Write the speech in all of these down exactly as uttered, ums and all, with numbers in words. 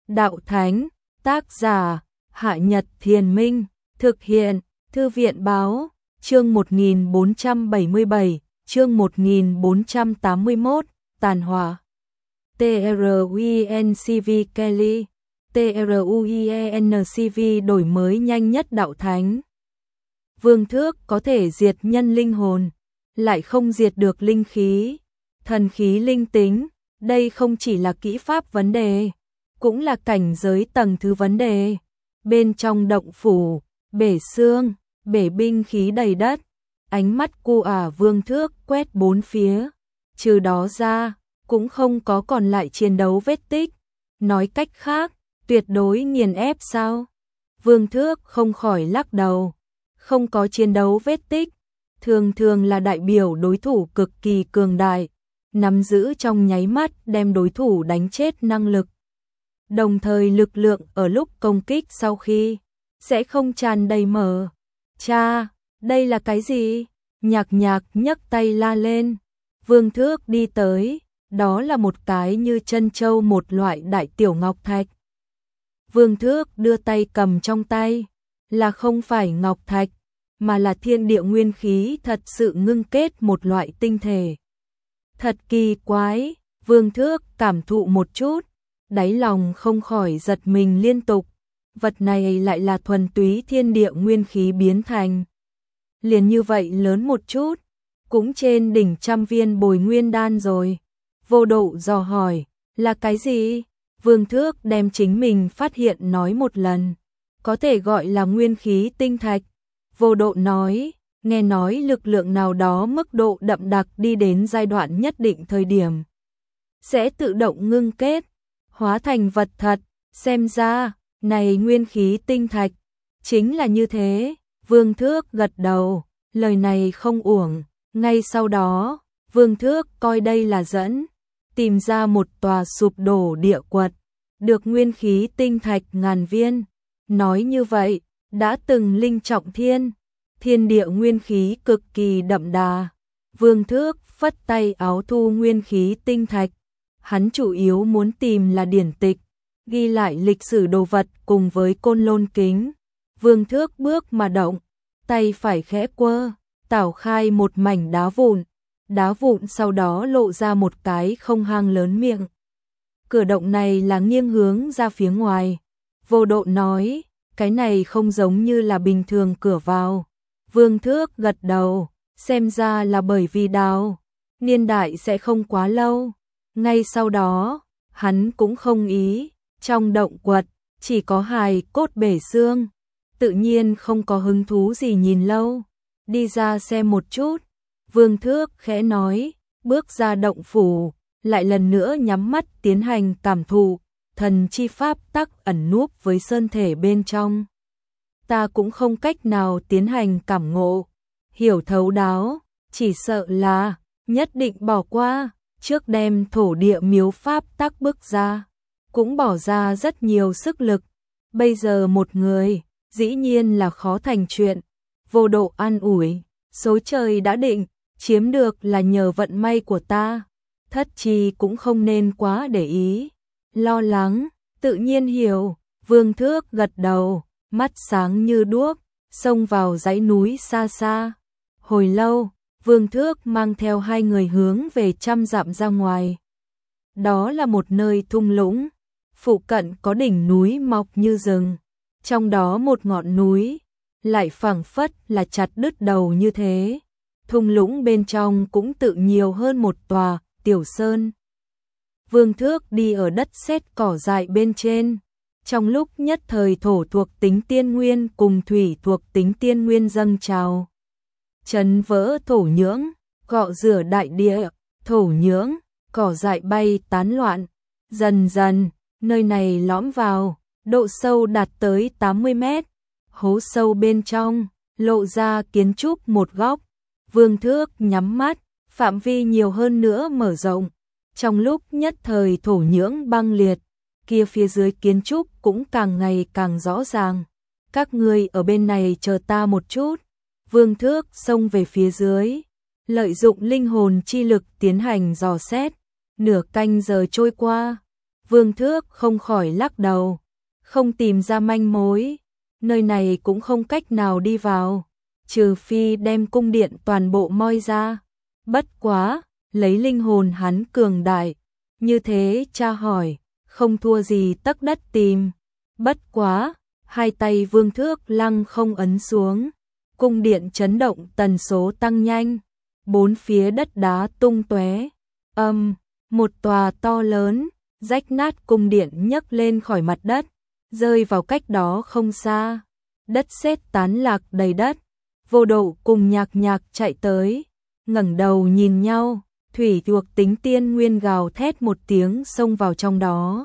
đạo thánh, tác giả, Hạ Nhật Thiền Minh, thực hiện, Thư viện Báo, chương một nghìn bốn trăm bảy mươi bảy, chương một nghìn bốn trăm tám mươi mốt, tàn hỏa. TRUINCV Kelly, TRUIENCV đổi mới nhanh nhất đạo thánh. Vương thước có thể diệt nhân linh hồn, lại không diệt được linh khí, thần khí linh tính, đây không chỉ là kỹ pháp vấn đề, cũng là cảnh giới tầng thứ vấn đề. Bên trong động phủ, bể xương, bể binh khí đầy đất, ánh mắt cu ả Vương thước quét bốn phía, trừ đó ra, cũng không có còn lại chiến đấu vết tích, nói cách khác, tuyệt đối nghiền ép sao? Vương thước không khỏi lắc đầu, không có chiến đấu vết tích, thường thường là đại biểu đối thủ cực kỳ cường đại, nắm giữ trong nháy mắt đem đối thủ đánh chết năng lực. Đồng thời lực lượng ở lúc công kích sau khi sẽ không tràn đầy mở. Cha, đây là cái gì? Nhạc nhạc nhấc tay la lên. Vương thước đi tới, đó là một cái như chân châu một loại đại tiểu ngọc thạch. Vương thước đưa tay cầm trong tay, là không phải ngọc thạch, mà là thiên địa nguyên khí thật sự ngưng kết một loại tinh thể. Thật kỳ quái, Vương thước cảm thụ một chút, đáy lòng không khỏi giật mình liên tục, vật này lại là thuần túy thiên địa nguyên khí biến thành. Liền như vậy lớn một chút, cũng trên đỉnh trăm viên bồi nguyên đan rồi. Vô Độ dò hỏi, là cái gì? Vương thước đem chính mình phát hiện nói một lần, có thể gọi là nguyên khí tinh thạch. Vô Độ nói, nghe nói lực lượng nào đó mức độ đậm đặc đi đến giai đoạn nhất định thời điểm, sẽ tự động ngưng kết, hóa thành vật thật, xem ra, này nguyên khí tinh thạch, chính là như thế. Vương thước gật đầu, lời này không uổng, ngay sau đó, Vương thước coi đây là dẫn, tìm ra một tòa sụp đổ địa quật, được nguyên khí tinh thạch ngàn viên, nói như vậy, đã từng linh trọng thiên, thiên địa nguyên khí cực kỳ đậm đà. Vương thước phất tay áo thu nguyên khí tinh thạch, hắn chủ yếu muốn tìm là điển tịch, ghi lại lịch sử đồ vật cùng với côn lôn kính. Vương thước bước mà động, tay phải khẽ quơ, tảo khai một mảnh đá vụn, đá vụn sau đó lộ ra một cái không hang lớn miệng. Cửa động này là nghiêng hướng ra phía ngoài. Vô Độ nói, cái này không giống như là bình thường cửa vào. Vương thước gật đầu, xem ra là bởi vì đào niên đại sẽ không quá lâu. Ngay sau đó, hắn cũng không ý, trong động quật chỉ có hài cốt bể xương, tự nhiên không có hứng thú gì nhìn lâu, đi ra xem một chút. Vương thước khẽ nói, bước ra động phủ, lại lần nữa nhắm mắt tiến hành cảm thụ, thần chi pháp tắc ẩn núp với sơn thể bên trong. Ta cũng không cách nào tiến hành cảm ngộ, hiểu thấu đáo, chỉ sợ là nhất định bỏ qua, trước đem thổ địa miếu pháp tắc bước ra, cũng bỏ ra rất nhiều sức lực, bây giờ một người, dĩ nhiên là khó thành chuyện. Vô Độ an ủi, số trời đã định, chiếm được là nhờ vận may của ta, thất chi cũng không nên quá để ý, lo lắng, tự nhiên hiểu. Vương thước gật đầu, mắt sáng như đuốc, xông vào dãy núi xa xa. Hồi lâu, Vương thước mang theo hai người hướng về trăm dặm ra ngoài. Đó là một nơi thung lũng, phụ cận có đỉnh núi mọc như rừng, trong đó một ngọn núi lại phảng phất là chặt đứt đầu như thế. Thung lũng bên trong cũng tự nhiều hơn một tòa tiểu sơn. Vương thước đi ở đất sét cỏ dại bên trên, trong lúc nhất thời thổ thuộc tính tiên nguyên cùng thủy thuộc tính tiên nguyên dâng trào, chấn vỡ thổ nhưỡng, cọ rửa đại địa. Thổ nhưỡng, cỏ dại bay tán loạn, dần dần nơi này lõm vào, độ sâu đạt tới tám mươi mét, hố sâu bên trong lộ ra kiến trúc một góc. Vương thước nhắm mắt, phạm vi nhiều hơn nữa mở rộng, trong lúc nhất thời thổ nhưỡng băng liệt, kia phía dưới kiến trúc cũng càng ngày càng rõ ràng. Các ngươi ở bên này chờ ta một chút. Vương thước xông về phía dưới, lợi dụng linh hồn chi lực tiến hành dò xét. Nửa canh giờ trôi qua, Vương Thước không khỏi lắc đầu, không tìm ra manh mối, nơi này cũng không cách nào đi vào, trừ phi đem cung điện toàn bộ moi ra. Bất quá, lấy linh hồn hắn cường đại, như thế tra hỏi, không thua gì tấc đất tìm. Bất quá, hai tay Vương Thước lăng không ấn xuống, cung điện chấn động tần số tăng nhanh, bốn phía đất đá tung tóe. Âm, một tòa to lớn, rách nát cung điện nhấc lên khỏi mặt đất, rơi vào cách đó không xa. Đất sét tán lạc đầy đất. Vô Độ cùng Nhạc Nhạc chạy tới, ngẩng đầu nhìn nhau, thủy thuộc tính tiên nguyên gào thét một tiếng xông vào trong đó,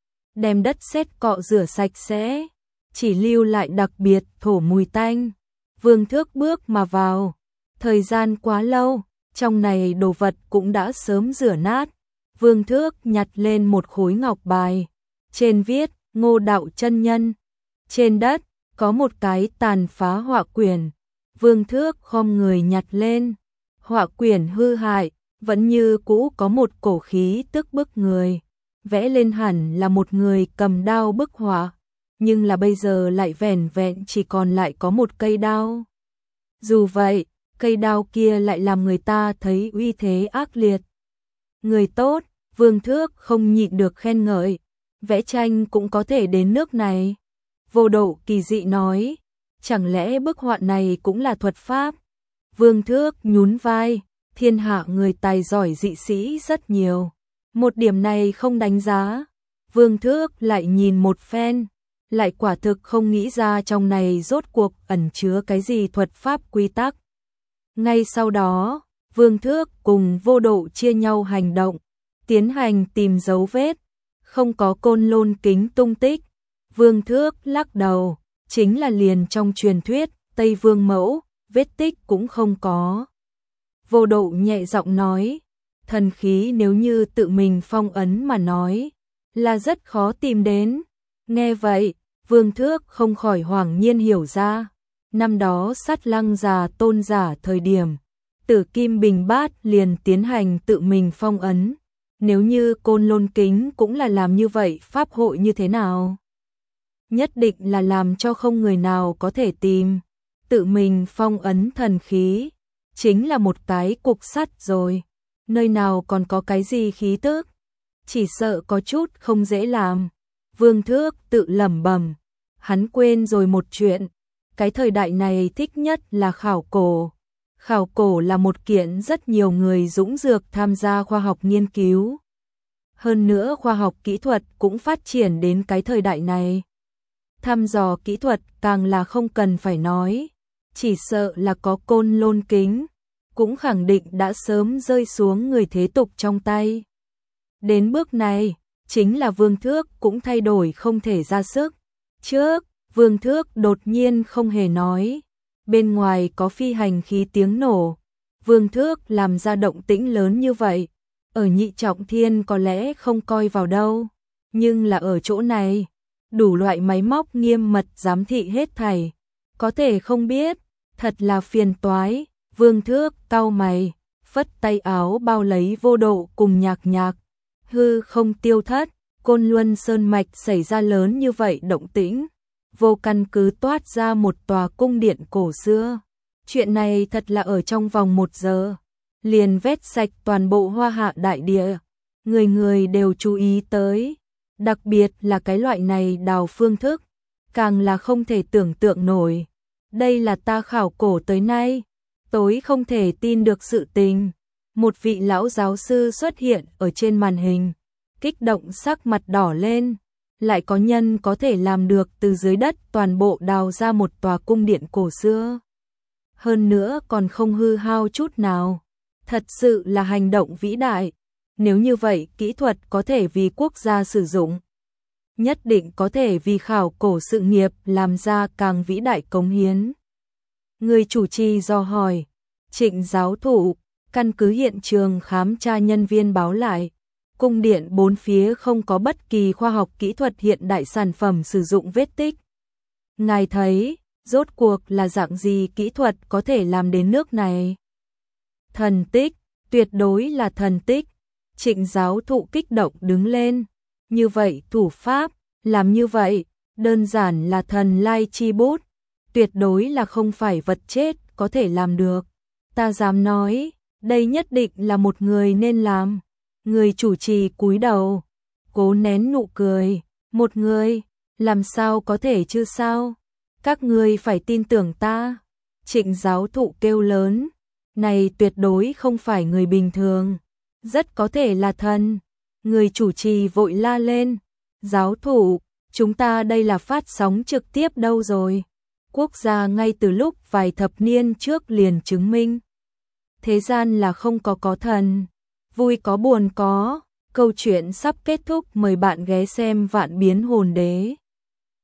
đem đất sét cọ rửa sạch sẽ, chỉ lưu lại đặc biệt thổ mùi tanh. Vương Thước bước mà vào, thời gian quá lâu, trong này đồ vật cũng đã sớm rửa nát. Vương Thước nhặt lên một khối ngọc bài, trên viết Ngô Đạo chân nhân. Trên đất có một cái tàn phá họa quyển. Vương Thước khom người nhặt lên, họa quyển hư hại, vẫn như cũ có một cổ khí tức bức người, vẽ lên hẳn là một người cầm đao bức họa, nhưng là bây giờ lại vẻn vẹn chỉ còn lại có một cây đao. Dù vậy, cây đao kia lại làm người ta thấy uy thế ác liệt. Người tốt, Vương Thước không nhịn được khen ngợi, vẽ tranh cũng có thể đến nước này. Vô Độ kỳ dị nói, chẳng lẽ bức họa này cũng là thuật pháp? Vương Thước nhún vai, thiên hạ người tài giỏi dị sĩ rất nhiều, một điểm này không đánh giá. Vương Thước lại nhìn một phen, lại quả thực không nghĩ ra trong này rốt cuộc ẩn chứa cái gì thuật pháp quy tắc. Ngay sau đó, Vương Thước cùng Vô Độ chia nhau hành động, tiến hành tìm dấu vết, không có Côn Lôn kính tung tích. Vương Thước lắc đầu, chính là liền trong truyền thuyết Tây Vương mẫu, vết tích cũng không có. Vô Độ nhẹ giọng nói, thần khí nếu như tự mình phong ấn mà nói, là rất khó tìm đến. Nghe vậy, Vương Thước không khỏi hoảng nhiên hiểu ra, năm đó Sát Lăng già tôn giả thời điểm, Tử Kim Bình Bát liền tiến hành tự mình phong ấn. Nếu như Côn Lôn kính cũng là làm như vậy, pháp hội như thế nào? Nhất định là làm cho không người nào có thể tìm. Tự mình phong ấn thần khí, chính là một cái cục sắt rồi, nơi nào còn có cái gì khí tức, chỉ sợ có chút không dễ làm. Vương Thước tự lẩm bẩm, hắn quên rồi một chuyện, cái thời đại này thích nhất là khảo cổ. Khảo cổ là một kiện rất nhiều người dũng dược tham gia khoa học nghiên cứu. Hơn nữa khoa học kỹ thuật cũng phát triển đến cái thời đại này. Thăm dò kỹ thuật càng là không cần phải nói, chỉ sợ là có Côn Lôn kính, cũng khẳng định đã sớm rơi xuống người thế tục trong tay. Đến bước này, chính là Vương Thước cũng thay đổi không thể ra sức. Trước, Vương Thước đột nhiên không hề nói, bên ngoài có phi hành khí tiếng nổ. Vương Thước làm ra động tĩnh lớn như vậy, ở Nhị Trọng Thiên có lẽ không coi vào đâu, nhưng là ở chỗ này, đủ loại máy móc nghiêm mật giám thị hết thảy, có thể không biết, thật là phiền toái. Vương Thước cau mày, phất tay áo bao lấy Vô Độ cùng Nhạc Nhạc. Hư không tiêu thất, Côn Luân Sơn Mạch xảy ra lớn như vậy động tĩnh, vô căn cứ toát ra một tòa cung điện cổ xưa. Chuyện này thật là ở trong vòng một giờ, liền vét sạch toàn bộ Hoa Hạ đại địa, người người đều chú ý tới, đặc biệt là cái loại này đào phương thức, càng là không thể tưởng tượng nổi. Đây là ta khảo cổ tới nay, tối không thể tin được sự tình. Một vị lão giáo sư xuất hiện ở trên màn hình, kích động sắc mặt đỏ lên, lại có nhân có thể làm được từ dưới đất toàn bộ đào ra một tòa cung điện cổ xưa. Hơn nữa còn không hư hao chút nào, thật sự là hành động vĩ đại. Nếu như vậy kỹ thuật có thể vì quốc gia sử dụng, nhất định có thể vì khảo cổ sự nghiệp làm ra càng vĩ đại cống hiến. Người chủ trì dò hỏi, Trịnh giáo thụ, căn cứ hiện trường khám tra nhân viên báo lại, cung điện bốn phía không có bất kỳ khoa học kỹ thuật hiện đại sản phẩm sử dụng vết tích. Ngài thấy, rốt cuộc là dạng gì kỹ thuật có thể làm đến nước này? Thần tích, tuyệt đối là thần tích. Trịnh giáo thụ kích động đứng lên, Như vậy thủ pháp, làm như vậy, đơn giản là thần lai chi bút, tuyệt đối là không phải vật chết có thể làm được. Ta dám nói, đây nhất định là một người nên làm. Người chủ trì cúi đầu, cố nén nụ cười, một người, làm sao có thể chứ sao? Các ngươi phải tin tưởng ta. Trịnh giáo thụ kêu lớn, này tuyệt đối không phải người bình thường, rất có thể là thần. Người chủ trì vội la lên, giáo thụ, chúng ta đây là phát sóng trực tiếp đâu rồi? Quốc gia ngay từ lúc vài thập niên trước liền chứng minh. Thế gian là không có có thần, vui có buồn có, câu chuyện sắp kết thúc, mời bạn ghé xem Vạn Biến Hồn Đế.